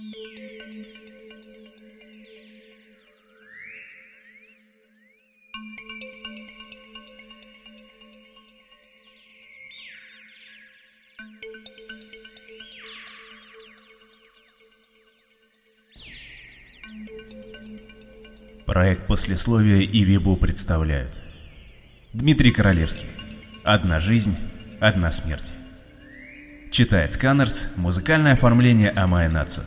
Проект «Послесловие» и Вибу представляют. Дмитрий Королевский. «Одна жизнь, одна смерть». Читает Сканерс. Музыкальное оформление Амая Нацу.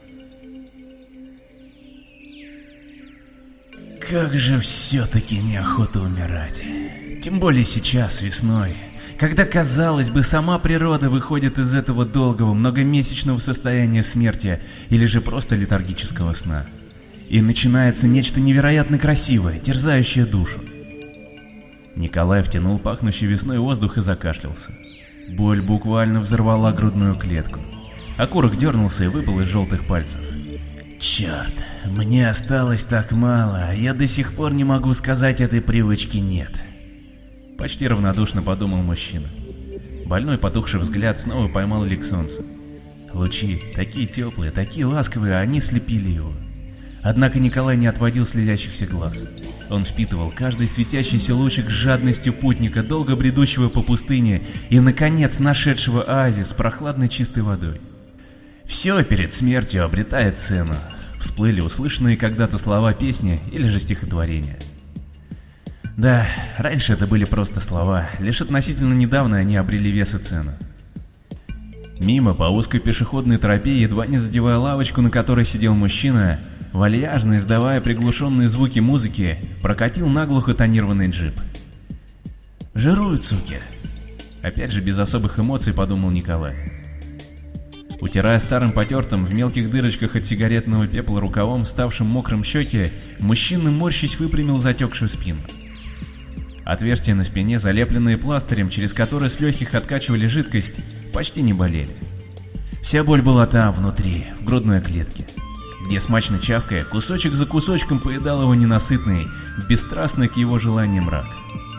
Как же все-таки неохота умирать. Тем более сейчас, весной, когда, казалось бы, сама природа выходит из этого долгого, многомесячного состояния смерти или же просто летаргического сна. И начинается нечто невероятно красивое, терзающее душу. Николай втянул пахнущий весной воздух и закашлялся. Боль буквально взорвала грудную клетку. Окурок дернулся и выпал из желтых пальцев. Черт, мне осталось так мало, а я до сих пор не могу сказать этой привычке «нет». Почти равнодушно подумал мужчина. Больной потухший взгляд снова поймал лик солнца. Лучи, такие теплые, такие ласковые, а они слепили его. Однако Николай не отводил слезящихся глаз. Он впитывал каждый светящийся лучик с жадностью путника, долго бредущего по пустыне и, наконец, нашедшего оазис с прохладной чистой водой. Все перед смертью обретает цену. Всплыли услышанные когда-то слова песни или же стихотворения. Да, раньше это были просто слова, лишь относительно недавно они обрели вес и цену. Мимо по узкой пешеходной тропе, едва не задевая лавочку, на которой сидел мужчина, вальяжно издавая приглушенные звуки музыки, прокатил наглухо тонированный джип. «Жируют, суки!» Опять же без особых эмоций подумал Николай. Утирая старым потертым в мелких дырочках от сигаретного пепла рукавом, ставшим мокрым щеки, мужчина, морщись, выпрямил затекшую спину. Отверстия на спине, залепленные пластырем, через которые с легких откачивали жидкость, почти не болели. Вся боль была там, внутри, в грудной клетке, где, смачно чавкая, кусочек за кусочком поедал его ненасытный, бесстрастный к его желаниям рак.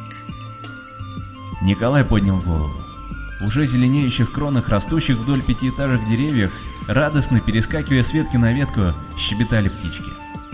Николай поднял голову. В уже зеленеющих кронах, растущих вдоль пятиэтажек деревьях, радостно перескакивая с ветки на ветку, щебетали птички.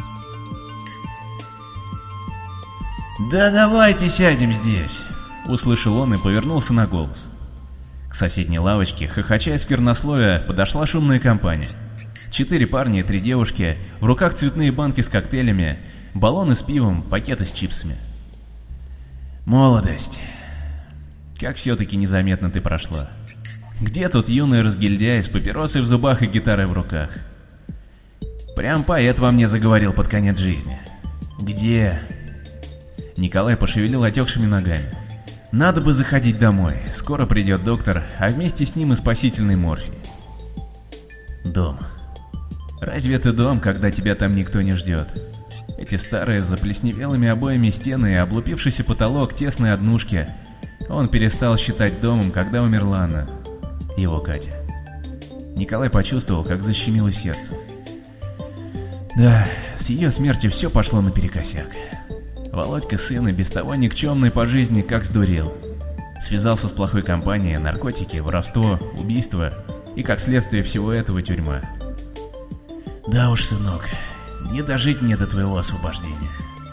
«Да давайте сядем здесь!» — услышал он и повернулся на голос. К соседней лавочке, хохоча из сквернословия, подошла шумная компания. 4 парня и 3 девушки, в руках цветные банки с коктейлями, баллоны с пивом, пакеты с чипсами. Молодость. Как все-таки незаметно ты прошла. Где тут юный разгильдяй с папиросой в зубах и гитарой в руках? Прям поэт во мне заговорил под конец жизни. Где? Николай пошевелил отекшими ногами. Надо бы заходить домой, скоро придет доктор, а вместе с ним и спасительный морфий. Дом. Разве это дом, когда тебя там никто не ждет? Эти старые с заплесневелыми обоями стены и облупившийся потолок тесной однушки. Он перестал считать домом, когда умерла она, его Катя. Николай почувствовал, как защемило сердце. Да, с ее смертью все пошло наперекосяк. Володька, сын, и без того никчемный по жизни, как сдурел. Связался с плохой компанией, наркотики, воровство, убийство и, как следствие всего этого, тюрьма. Да уж, сынок, не дожить мне до твоего освобождения.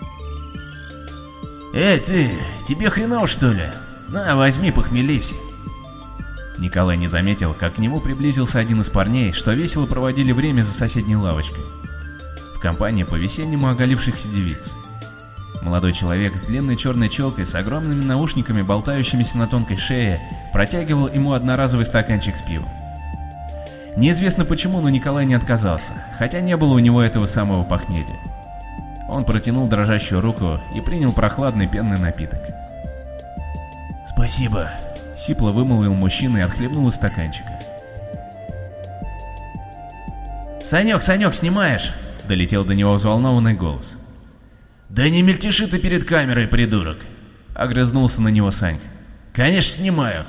Эй, ты, тебе хреново, что ли? На, возьми, похмелись. Николай не заметил, как к нему приблизился один из парней, что весело проводили время за соседней лавочкой. В компании по-весеннему оголившихся девиц. Молодой человек с длинной черной челкой, с огромными наушниками, болтающимися на тонкой шее, протягивал ему одноразовый стаканчик с пивом. Неизвестно почему, но Николай не отказался, хотя не было у него этого самого похмелья. Он протянул дрожащую руку и принял прохладный пенный напиток. «Спасибо», — сипло вымолвил мужчина и отхлебнул из стаканчика. «Санек, Санек, снимаешь?» — долетел до него взволнованный голос. «Да не мельтеши ты перед камерой, придурок!» — огрызнулся на него Санька. «Конечно, снимаю!»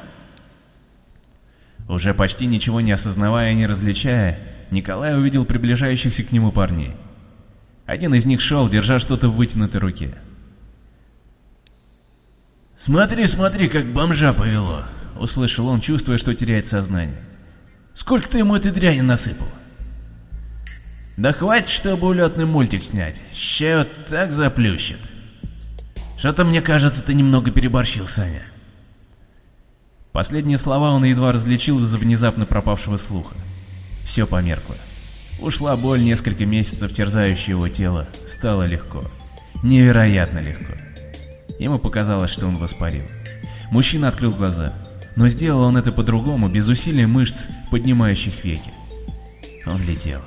Уже почти ничего не осознавая и не различая, Николай увидел приближающихся к нему парней. Один из них шел, держа что-то в вытянутой руке. «Смотри, смотри, как бомжа повело!» — услышал он, чувствуя, что теряет сознание. «Сколько ты ему этой дряни насыпал?» Да хватит, чтобы улетный мультик снять, ща его так заплющит. Что-то мне кажется, ты немного переборщил, Саня. Последние слова он едва различил из-за внезапно пропавшего слуха. Все померкло. Ушла боль, несколько месяцев терзающего его тело. Стало легко. Невероятно легко. Ему показалось, что он воспарил. Мужчина открыл глаза. Но сделал он это по-другому, без усилия мышц, поднимающих веки. Он летел.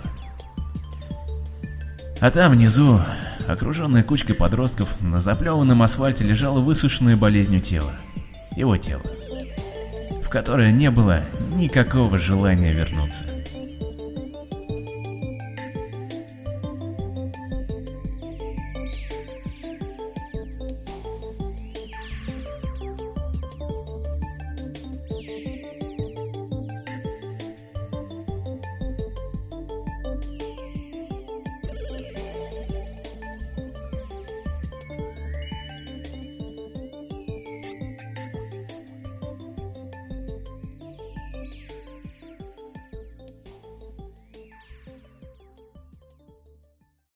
А там внизу, окруженная кучкой подростков, на заплеванном асфальте лежало высушенное болезнью тело. Его тело. В которое не было никакого желания вернуться.